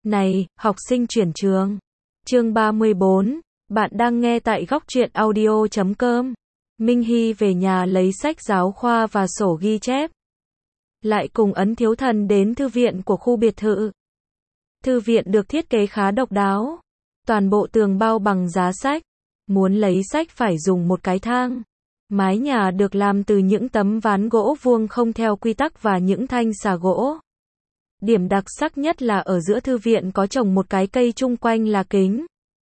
Này, học sinh chuyển trường. Chương 34, bạn đang nghe tại góc truyện audio.com. Minh Hy về nhà lấy sách giáo khoa và sổ ghi chép. Lại cùng Ấn Thiếu Thần đến thư viện của khu biệt thự. Thư viện được thiết kế khá độc đáo. Toàn bộ tường bao bằng giá sách. Muốn lấy sách phải dùng một cái thang. Mái nhà được làm từ những tấm ván gỗ vuông không theo quy tắc và những thanh xà gỗ. Điểm đặc sắc nhất là ở giữa thư viện có trồng một cái cây chung quanh là kính.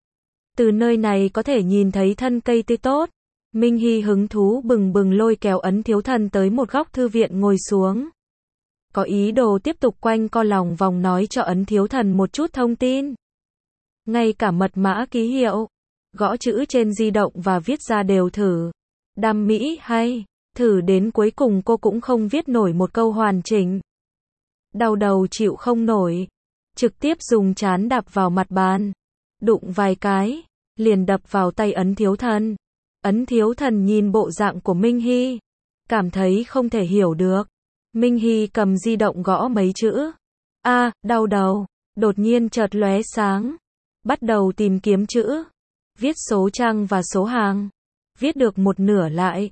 Từ nơi này có thể nhìn thấy thân cây tươi tốt. Minh Hy hứng thú bừng bừng lôi kéo Ấn Thiếu Thần tới một góc thư viện ngồi xuống. Có ý đồ tiếp tục quanh co lòng vòng nói cho Ấn Thiếu Thần một chút thông tin. Ngay cả mật mã ký hiệu, gõ chữ trên di động và viết ra đều thử. Đam mỹ hay, thử đến cuối cùng cô cũng không viết nổi một câu hoàn chỉnh. Đau đầu chịu không nổi, trực tiếp dùng trán đạp vào mặt bàn, đụng vài cái, liền đập vào tay Ấn Thiếu Thần. Ấn Thiếu Thần nhìn bộ dạng của Minh Hy, cảm thấy không thể hiểu được. Minh Hy cầm di động gõ mấy chữ. Đau đầu, đột nhiên chợt lóe sáng. Bắt đầu tìm kiếm chữ, viết số trang và số hàng. Viết được một nửa lại.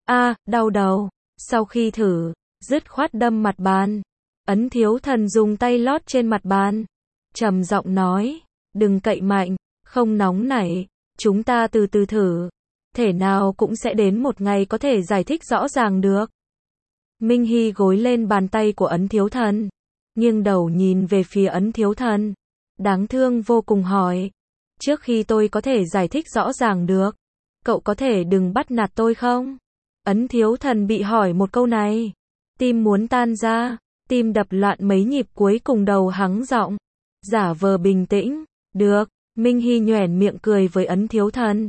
Đau đầu, sau khi thử, dứt khoát đâm mặt bàn. Ấn Thiếu Thần dùng tay lót trên mặt bàn, trầm giọng nói, đừng cậy mạnh, không nóng nảy, chúng ta từ từ thử, thể nào cũng sẽ đến một ngày có thể giải thích rõ ràng được. Minh Hy gối lên bàn tay của Ấn Thiếu Thần, nghiêng đầu nhìn về phía Ấn Thiếu Thần, đáng thương vô cùng hỏi, trước khi tôi có thể giải thích rõ ràng được, cậu có thể đừng bắt nạt tôi không? Ấn Thiếu Thần bị hỏi một câu này, tim muốn tan ra. Tim đập loạn mấy nhịp cuối cùng đầu hắng giọng, giả vờ bình tĩnh, được, Minh Hy nhoẻn miệng cười với Ấn Thiếu Thần.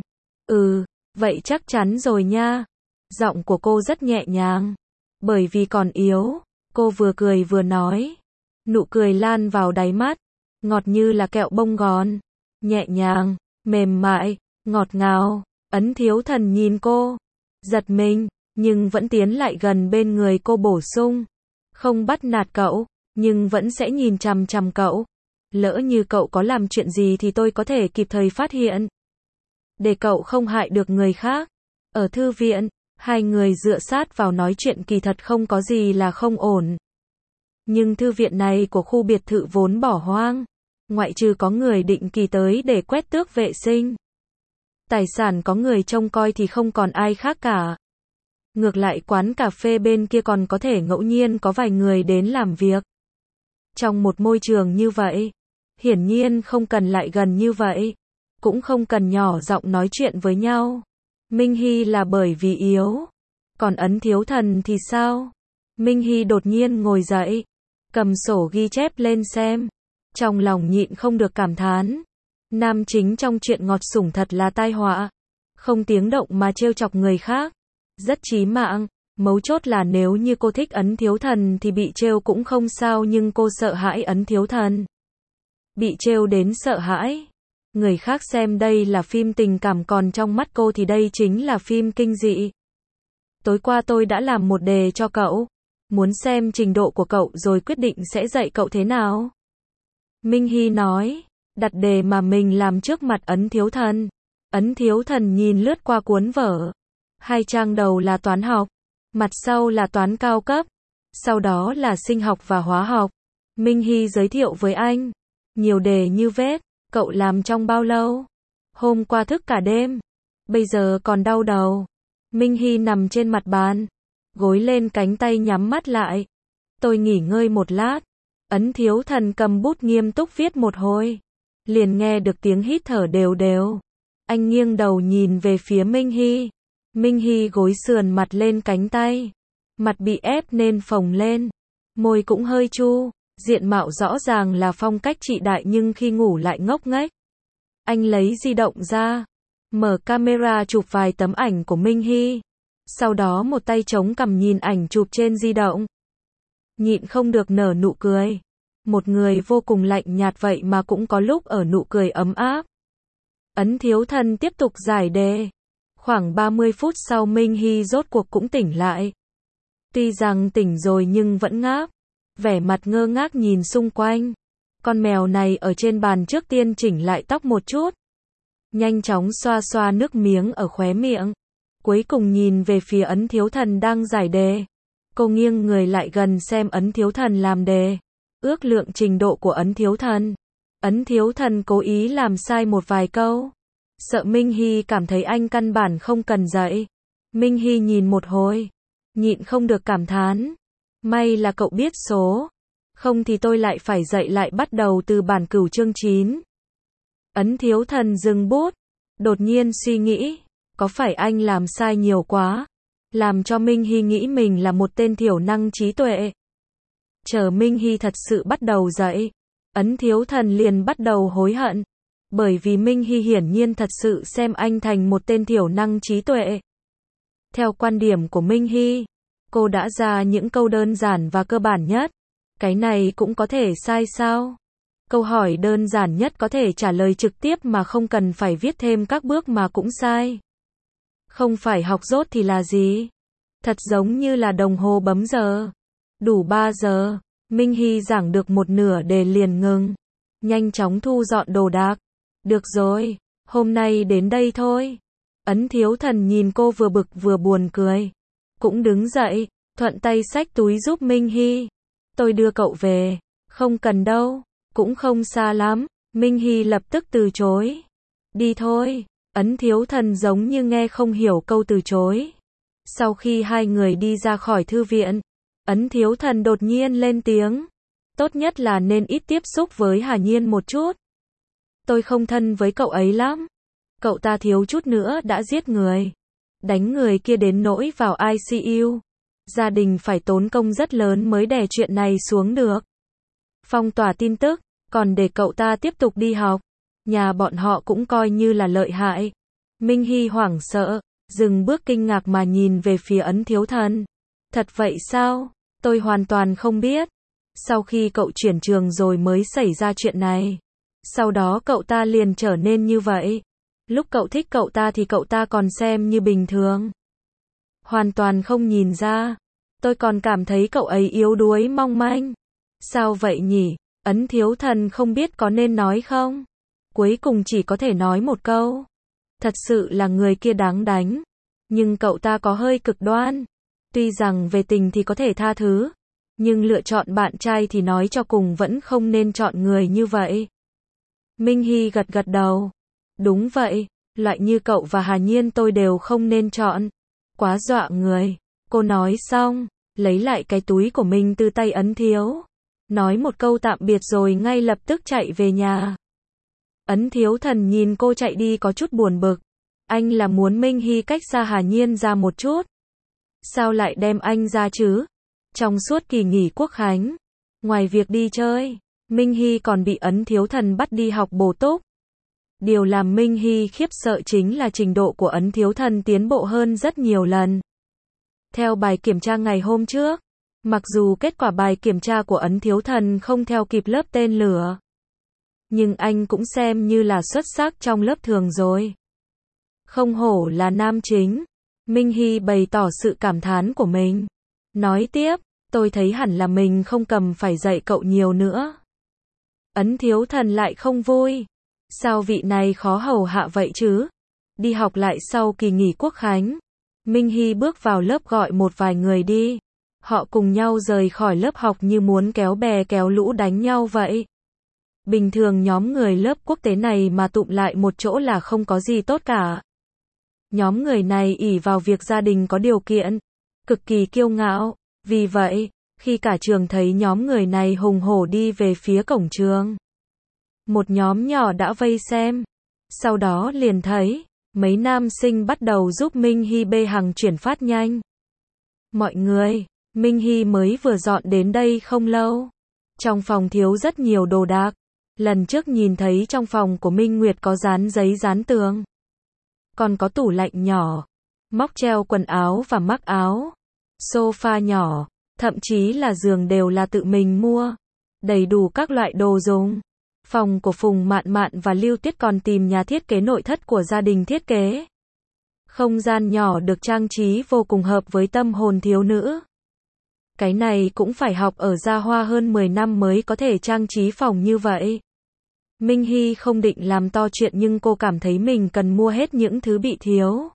Vậy chắc chắn rồi nha. Giọng của cô rất nhẹ nhàng, bởi vì còn yếu, cô vừa cười vừa nói. Nụ cười lan vào đáy mắt, ngọt như là kẹo bông gòn, nhẹ nhàng, mềm mại, ngọt ngào. Ấn Thiếu Thần nhìn cô, giật mình, nhưng vẫn tiến lại gần bên người cô bổ sung. Không bắt nạt cậu, nhưng vẫn sẽ nhìn chằm chằm cậu. Lỡ như cậu có làm chuyện gì thì tôi có thể kịp thời phát hiện. Để cậu không hại được người khác. Ở thư viện, hai người dựa sát vào nói chuyện kỳ thật không có gì là không ổn. Nhưng thư viện này của khu biệt thự vốn bỏ hoang. Ngoại trừ có người định kỳ tới để quét tước vệ sinh. Tài sản có người trông coi thì không còn ai khác cả. Ngược lại quán cà phê bên kia còn có thể ngẫu nhiên có vài người đến làm việc. Trong một môi trường như vậy, hiển nhiên không cần lại gần như vậy, cũng không cần nhỏ giọng nói chuyện với nhau. Minh Hy là bởi vì yếu, còn Ấn Thiếu Thần thì sao? Minh Hy đột nhiên ngồi dậy, cầm sổ ghi chép lên xem, trong lòng nhịn không được cảm thán. Nam chính trong chuyện ngọt sủng thật là tai họa, không tiếng động mà trêu chọc người khác. Rất chí mạng, mấu chốt là nếu như cô thích Ấn Thiếu Thần thì bị trêu cũng không sao nhưng cô sợ hãi Ấn Thiếu Thần. Bị trêu đến sợ hãi. Người khác xem đây là phim tình cảm còn trong mắt cô thì đây chính là phim kinh dị. Tối qua tôi đã làm một đề cho cậu. Muốn xem trình độ của cậu rồi quyết định sẽ dạy cậu thế nào. Minh Hy nói, đặt đề mà mình làm trước mặt Ấn Thiếu Thần. Ấn Thiếu Thần nhìn lướt qua cuốn vở. Hai trang đầu là toán học, mặt sau là toán cao cấp, sau đó là sinh học và hóa học. Minh Hy giới thiệu với anh, nhiều đề như vết, cậu làm trong bao lâu? Hôm qua thức cả đêm, bây giờ còn đau đầu. Minh Hy nằm trên mặt bàn, gối lên cánh tay nhắm mắt lại. Tôi nghỉ ngơi một lát. Ấn Thiếu Thần cầm bút nghiêm túc viết một hồi, liền nghe được tiếng hít thở đều đều. Anh nghiêng đầu nhìn về phía Minh Hy. Minh Hy gối sườn mặt lên cánh tay, mặt bị ép nên phồng lên, môi cũng hơi chu, diện mạo rõ ràng là phong cách trị đại nhưng khi ngủ lại ngốc nghếch. Anh lấy di động ra, mở camera chụp vài tấm ảnh của Minh Hy, sau đó một tay chống cằm nhìn ảnh chụp trên di động. Nhịn không được nở nụ cười, một người vô cùng lạnh nhạt vậy mà cũng có lúc ở nụ cười ấm áp. Ấn Thiếu Thần tiếp tục giải đề. Khoảng 30 phút sau Minh Hy rốt cuộc cũng tỉnh lại. Tuy rằng tỉnh rồi nhưng vẫn ngáp, vẻ mặt ngơ ngác nhìn xung quanh. Con mèo này ở trên bàn trước tiên chỉnh lại tóc một chút. Nhanh chóng xoa xoa nước miếng ở khóe miệng. Cuối cùng nhìn về phía Ấn Thiếu Thần đang giải đề. Cô nghiêng người lại gần xem Ấn Thiếu Thần làm đề. Ước lượng trình độ của Ấn Thiếu Thần. Ấn Thiếu Thần cố ý làm sai một vài câu. Sợ Minh Hy cảm thấy anh căn bản không cần dạy. Minh Hy nhìn một hồi. Nhịn không được cảm thán. May là cậu biết số. Không thì tôi lại phải dạy lại bắt đầu từ bản cửu chương 9. Ấn Thiếu Thần dừng bút. Đột nhiên suy nghĩ. Có phải anh làm sai nhiều quá? Làm cho Minh Hy nghĩ mình là một tên thiểu năng trí tuệ. Chờ Minh Hy thật sự bắt đầu dạy. Ấn Thiếu Thần liền bắt đầu hối hận. Bởi vì Minh Hy hiển nhiên thật sự xem anh thành một tên thiểu năng trí tuệ. Theo quan điểm của Minh Hy, cô đã ra những câu đơn giản và cơ bản nhất. Cái này cũng có thể sai sao? Câu hỏi đơn giản nhất có thể trả lời trực tiếp mà không cần phải viết thêm các bước mà cũng sai. Không phải học dốt thì là gì? Thật giống như là đồng hồ bấm giờ. Đủ 3 giờ, Minh Hy giảng được một nửa đề liền ngừng. Nhanh chóng thu dọn đồ đạc. Được rồi, hôm nay đến đây thôi. Ấn Thiếu Thần nhìn cô vừa bực vừa buồn cười. Cũng đứng dậy, thuận tay xách túi giúp Minh Hy. Tôi đưa cậu về. Không cần đâu, cũng không xa lắm. Minh Hy lập tức từ chối. Đi thôi. Ấn Thiếu Thần giống như nghe không hiểu câu từ chối. Sau khi hai người đi ra khỏi thư viện, Ấn Thiếu Thần đột nhiên lên tiếng. Tốt nhất là nên ít tiếp xúc với Hà Nhiên một chút. Tôi không thân với cậu ấy lắm. Cậu ta thiếu chút nữa đã giết người. Đánh người kia đến nỗi vào ICU. Gia đình phải tốn công rất lớn mới đè chuyện này xuống được. Phong tỏa tin tức, còn để cậu ta tiếp tục đi học. Nhà bọn họ cũng coi như là lợi hại. Minh Hy hoảng sợ, dừng bước kinh ngạc mà nhìn về phía Ấn Thiếu Thần. Thật vậy sao? Tôi hoàn toàn không biết. Sau khi cậu chuyển trường rồi mới xảy ra chuyện này. Sau đó cậu ta liền trở nên như vậy. Lúc cậu thích cậu ta thì cậu ta còn xem như bình thường. Hoàn toàn không nhìn ra. Tôi còn cảm thấy cậu ấy yếu đuối mong manh. Sao vậy nhỉ? Ấn Thiếu Thần không biết có nên nói không? Cuối cùng chỉ có thể nói một câu. Thật sự là người kia đáng đánh. Nhưng cậu ta có hơi cực đoan. Tuy rằng về tình thì có thể tha thứ. Nhưng lựa chọn bạn trai thì nói cho cùng vẫn không nên chọn người như vậy. Minh Hy gật gật đầu. Đúng vậy, loại như cậu và Hà Nhiên tôi đều không nên chọn. Quá dọa người. Cô nói xong, lấy lại cái túi của mình từ tay Ấn Thiếu. Nói một câu tạm biệt rồi ngay lập tức chạy về nhà. Ấn Thiếu Thần nhìn cô chạy đi có chút buồn bực. Anh là muốn Minh Hy cách xa Hà Nhiên ra một chút. Sao lại đem anh ra chứ? Trong suốt kỳ nghỉ Quốc khánh, ngoài việc đi chơi, Minh Hy còn bị Ấn Thiếu Thần bắt đi học bổ túc. Điều làm Minh Hy khiếp sợ chính là trình độ của Ấn Thiếu Thần tiến bộ hơn rất nhiều lần. Theo bài kiểm tra ngày hôm trước, mặc dù kết quả bài kiểm tra của Ấn Thiếu Thần không theo kịp lớp tên lửa, nhưng anh cũng xem như là xuất sắc trong lớp thường rồi. Không hổ là nam chính. Minh Hy bày tỏ sự cảm thán của mình. Nói tiếp, tôi thấy hẳn là mình không cần phải dạy cậu nhiều nữa. Ấn Thiếu Thần lại không vui. Sao vị này khó hầu hạ vậy chứ? Đi học lại sau kỳ nghỉ Quốc khánh. Minh Hy bước vào lớp gọi một vài người đi. Họ cùng nhau rời khỏi lớp học như muốn kéo bè kéo lũ đánh nhau vậy. Bình thường nhóm người lớp quốc tế này mà tụm lại một chỗ là không có gì tốt cả. Nhóm người này ỷ vào việc gia đình có điều kiện, cực kỳ kiêu ngạo. Vì vậy, khi cả trường thấy nhóm người này hùng hổ đi về phía cổng trường, một nhóm nhỏ đã vây xem. Sau đó liền thấy mấy nam sinh bắt đầu giúp Minh Hy bê hàng chuyển phát nhanh. Mọi người, Minh Hy mới vừa dọn đến đây không lâu. Trong phòng thiếu rất nhiều đồ đạc. Lần trước nhìn thấy trong phòng của Minh Nguyệt có dán giấy dán tường. Còn có tủ lạnh nhỏ, móc treo quần áo và mắc áo, sofa nhỏ, thậm chí là giường đều là tự mình mua. Đầy đủ các loại đồ dùng. Phòng của Phùng Mạn Mạn và Lưu Tiết còn tìm nhà thiết kế nội thất của gia đình thiết kế. Không gian nhỏ được trang trí vô cùng hợp với tâm hồn thiếu nữ. Cái này cũng phải học ở Gia Hoa hơn 10 năm mới có thể trang trí phòng như vậy. Minh Hy không định làm to chuyện nhưng cô cảm thấy mình cần mua hết những thứ bị thiếu.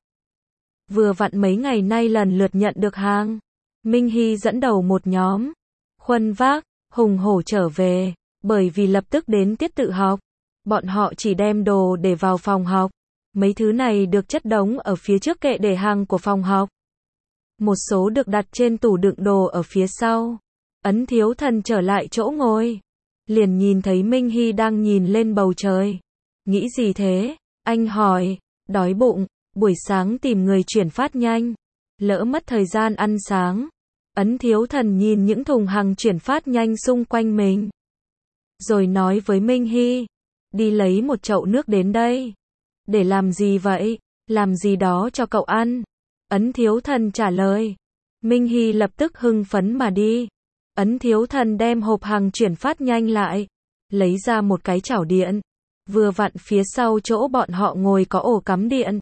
Vừa vặn mấy ngày nay lần lượt nhận được hàng. Minh Hy dẫn đầu một nhóm. Khuân vác, hùng hổ trở về. Bởi vì lập tức đến tiết tự học. Bọn họ chỉ đem đồ để vào phòng học. Mấy thứ này được chất đống ở phía trước kệ để hàng của phòng học. Một số được đặt trên tủ đựng đồ ở phía sau. Ấn Thiếu Thần trở lại chỗ ngồi. Liền nhìn thấy Minh Hy đang nhìn lên bầu trời. Nghĩ gì thế? Anh hỏi. Đói bụng. Buổi sáng tìm người chuyển phát nhanh. Lỡ mất thời gian ăn sáng. Ấn Thiếu Thần nhìn những thùng hàng chuyển phát nhanh xung quanh mình. Rồi nói với Minh Hy. Đi lấy một chậu nước đến đây. Để làm gì vậy? Làm gì đó cho cậu ăn. Ấn Thiếu Thần trả lời. Minh Hy lập tức hưng phấn mà đi. Ấn Thiếu Thần đem hộp hàng chuyển phát nhanh lại. Lấy ra một cái chảo điện. Vừa vặn phía sau chỗ bọn họ ngồi có ổ cắm điện.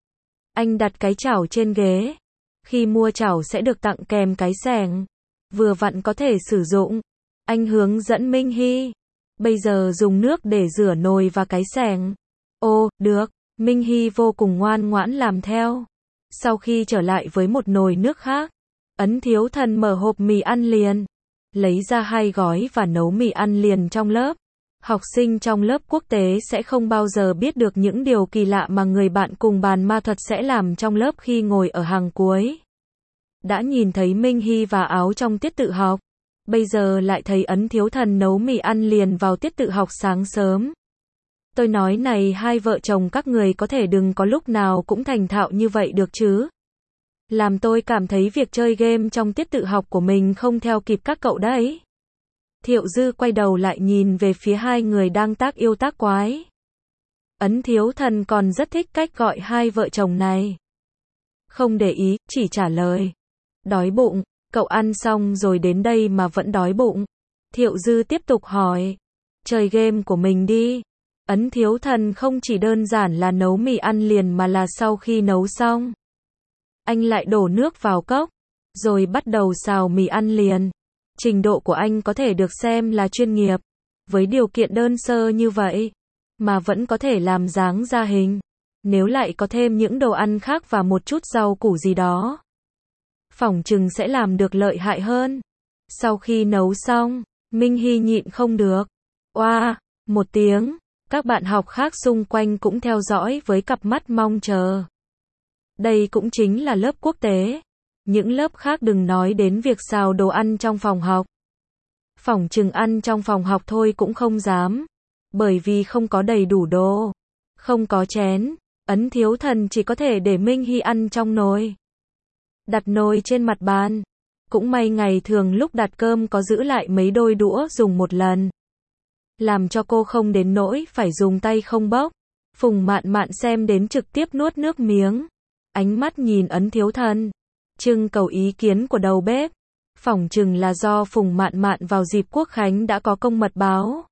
Anh đặt cái chảo trên ghế. Khi mua chảo sẽ được tặng kèm cái xẻng. Vừa vặn có thể sử dụng. Anh hướng dẫn Minh Hy. Bây giờ dùng nước để rửa nồi và cái xẻng. Ồ, được. Minh Hy vô cùng ngoan ngoãn làm theo. Sau khi trở lại với một nồi nước khác, Ấn Thiếu Thần mở hộp mì ăn liền. Lấy ra 2 gói và nấu mì ăn liền trong lớp. Học sinh trong lớp quốc tế sẽ không bao giờ biết được những điều kỳ lạ mà người bạn cùng bàn ma thuật sẽ làm trong lớp khi ngồi ở hàng cuối. Đã nhìn thấy Minh Hy và áo trong tiết tự học. Bây giờ lại thấy Ấn Thiếu Thần nấu mì ăn liền vào tiết tự học sáng sớm. Tôi nói này, hai vợ chồng các người có thể đừng có lúc nào cũng thành thạo như vậy được chứ. Làm tôi cảm thấy việc chơi game trong tiết tự học của mình không theo kịp các cậu đấy. Thiệu Dư quay đầu lại nhìn về phía hai người đang tác yêu tác quái. Ấn Thiếu Thần còn rất thích cách gọi hai vợ chồng này. Không để ý, chỉ trả lời. Đói bụng, cậu ăn xong rồi đến đây mà vẫn đói bụng. Thiệu Dư tiếp tục hỏi. Chơi game của mình đi. Ấn Thiếu Thần không chỉ đơn giản là nấu mì ăn liền mà là sau khi nấu xong. Anh lại đổ nước vào cốc. Rồi bắt đầu xào mì ăn liền. Trình độ của anh có thể được xem là chuyên nghiệp. Với điều kiện đơn sơ như vậy. Mà vẫn có thể làm dáng ra hình. Nếu lại có thêm những đồ ăn khác và một chút rau củ gì đó. Phỏng chừng sẽ làm được lợi hại hơn. Sau khi nấu xong, Minh Hy nhịn không được. Oa, một tiếng. Các bạn học khác xung quanh cũng theo dõi với cặp mắt mong chờ. Đây cũng chính là lớp quốc tế. Những lớp khác đừng nói đến việc xào đồ ăn trong phòng học. Phỏng chừng ăn trong phòng học thôi cũng không dám. Bởi vì không có đầy đủ đồ. Không có chén. Ấn Thiếu Thần chỉ có thể để Minh Hy ăn trong nồi. Đặt nồi trên mặt bàn. Cũng may ngày thường lúc đặt cơm có giữ lại mấy đôi đũa dùng một lần. Làm cho cô không đến nỗi phải dùng tay không bốc. Phùng Mạn Mạn xem đến trực tiếp nuốt nước miếng. Ánh mắt nhìn Ấn Thiếu Thần. Trưng cầu ý kiến của đầu bếp. Phỏng chừng là do Phùng Mạn Mạn vào dịp Quốc Khánh đã có công mật báo.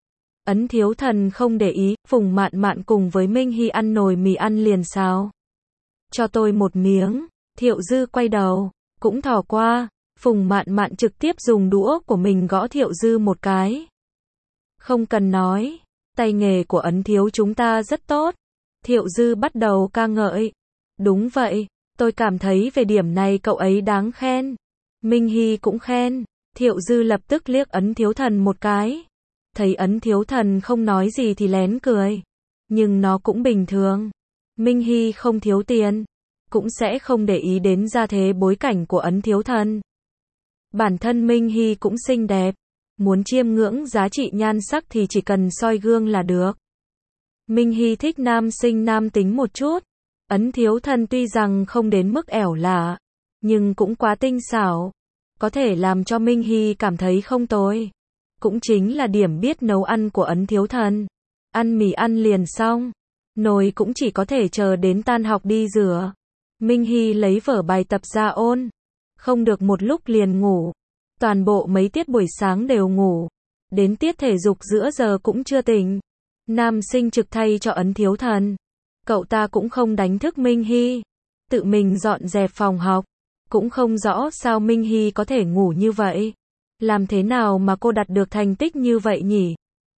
Ấn Thiếu Thần không để ý, Phùng Mạn Mạn cùng với Minh Hy ăn nồi mì ăn liền sao. Cho tôi một miếng. Thiệu Dư quay đầu, cũng thò qua. Phùng Mạn Mạn trực tiếp dùng đũa của mình gõ Thiệu Dư một cái. Không cần nói, tay nghề của Ấn thiếu chúng ta rất tốt. Thiệu Dư bắt đầu ca ngợi. Đúng vậy, tôi cảm thấy về điểm này cậu ấy đáng khen. Minh Hy cũng khen. Thiệu Dư lập tức liếc Ấn Thiếu Thần một cái. Thấy Ấn Thiếu Thần không nói gì thì lén cười. Nhưng nó cũng bình thường. Minh Hy không thiếu tiền. Cũng sẽ không để ý đến gia thế bối cảnh của Ấn Thiếu Thần. Bản thân Minh Hy cũng xinh đẹp. Muốn chiêm ngưỡng giá trị nhan sắc thì chỉ cần soi gương là được. Minh Hy thích nam sinh nam tính một chút. Ấn Thiếu Thần tuy rằng không đến mức ẻo lả, nhưng cũng quá tinh xảo. Có thể làm cho Minh Hy cảm thấy không tồi. Cũng chính là điểm biết nấu ăn của Ấn Thiếu Thần. Ăn mì ăn liền xong. Nồi cũng chỉ có thể chờ đến tan học đi rửa. Minh Hy lấy vở bài tập ra ôn. Không được một lúc liền ngủ. Toàn bộ mấy tiết buổi sáng đều ngủ. Đến tiết thể dục giữa giờ cũng chưa tỉnh. Nam sinh trực thay cho Ấn Thiếu Thần. Cậu ta cũng không đánh thức Minh Hy. Tự mình dọn dẹp phòng học. Cũng không rõ sao Minh Hy có thể ngủ như vậy. Làm thế nào mà cô đạt được thành tích như vậy nhỉ?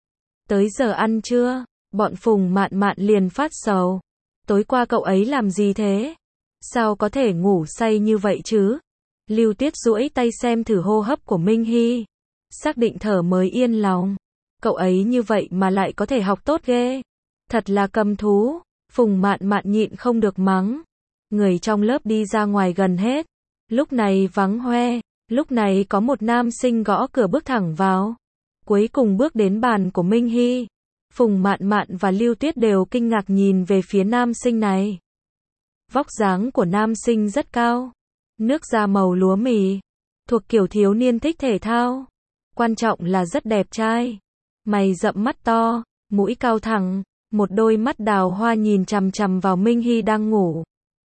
Tới giờ ăn trưa, bọn Phùng Mạn Mạn liền phát sầu. Tối qua cậu ấy làm gì thế? Sao có thể ngủ say như vậy chứ? Lưu Tuyết duỗi tay xem thử hô hấp của Minh Hy. Xác định thở mới yên lòng. Cậu ấy như vậy mà lại có thể học tốt ghê. Thật là cầm thú. Phùng Mạn Mạn nhịn không được mắng. Người trong lớp đi ra ngoài gần hết. Lúc này vắng hoe. Lúc này có một nam sinh gõ cửa bước thẳng vào. Cuối cùng bước đến bàn của Minh Hy. Phùng Mạn Mạn và Lưu Tuyết đều kinh ngạc nhìn về phía nam sinh này. Vóc dáng của nam sinh rất cao. Nước da màu lúa mì. Thuộc kiểu thiếu niên thích thể thao. Quan trọng là rất đẹp trai. Mày rậm mắt to, mũi cao thẳng, một đôi mắt đào hoa nhìn chằm chằm vào Minh Hy đang ngủ.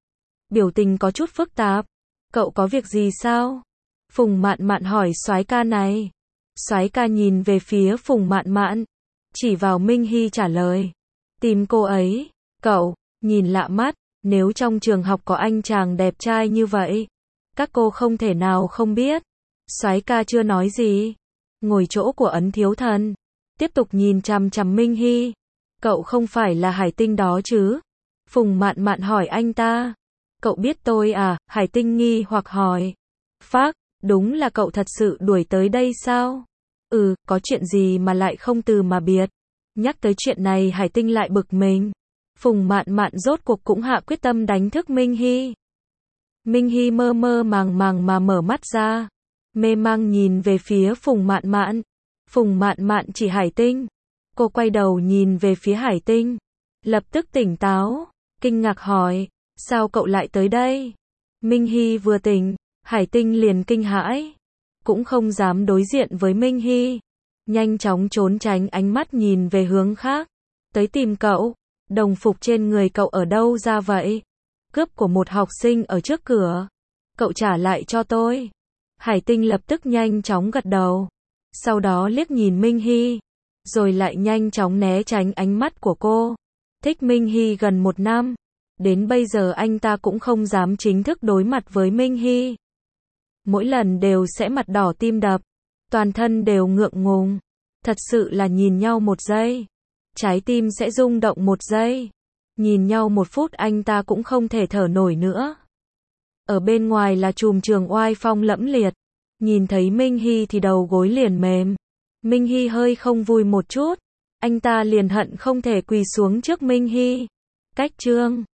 Biểu tình có chút phức tạp. Cậu có việc gì sao? Phùng Mạn Mạn hỏi soái ca này. Soái ca nhìn về phía Phùng Mạn Mạn, chỉ vào Minh Hy trả lời. Tìm cô ấy. Cậu, nhìn lạ mắt, nếu trong trường học có anh chàng đẹp trai như vậy, các cô không thể nào không biết. Soái ca chưa nói gì. Ngồi chỗ của Ấn Thiếu Thần. Tiếp tục nhìn chằm chằm Minh Hy. Cậu không phải là Hải Tinh đó chứ? Phùng Mạn Mạn hỏi anh ta. Cậu biết tôi à? Hải Tinh nghi hoặc hỏi. Phác, đúng là cậu thật sự đuổi tới đây sao? Có chuyện gì mà lại không từ mà biệt? Nhắc tới chuyện này Hải Tinh lại bực mình. Phùng Mạn Mạn rốt cuộc cũng hạ quyết tâm đánh thức Minh Hy. Minh Hy mơ mơ màng màng mà mở mắt ra. Mê mang nhìn về phía Phùng Mạn Mạn. Phùng Mạn Mạn chỉ Hải Tinh. Cô quay đầu nhìn về phía Hải Tinh. Lập tức tỉnh táo. Kinh ngạc hỏi. Sao cậu lại tới đây? Minh Hy vừa tỉnh. Hải Tinh liền kinh hãi. Cũng không dám đối diện với Minh Hy. Nhanh chóng trốn tránh ánh mắt nhìn về hướng khác. Tới tìm cậu. Đồng phục trên người cậu ở đâu ra vậy? Cướp của một học sinh ở trước cửa. Cậu trả lại cho tôi. Hải Tinh lập tức nhanh chóng gật đầu. Sau đó liếc nhìn Minh Hy. Rồi lại nhanh chóng né tránh ánh mắt của cô. Thích Minh Hy gần 1 năm. Đến bây giờ anh ta cũng không dám chính thức đối mặt với Minh Hy. Mỗi lần đều sẽ mặt đỏ tim đập. Toàn thân đều ngượng ngùng. Thật sự là nhìn nhau 1 giây. Trái tim sẽ rung động 1 giây. Nhìn nhau 1 phút anh ta cũng không thể thở nổi nữa. Ở bên ngoài là trùm trường oai phong lẫm liệt. Nhìn thấy Minh Hy thì đầu gối liền mềm. Minh Hy hơi không vui một chút. Anh ta liền hận không thể quỳ xuống trước Minh Hy. Cách chương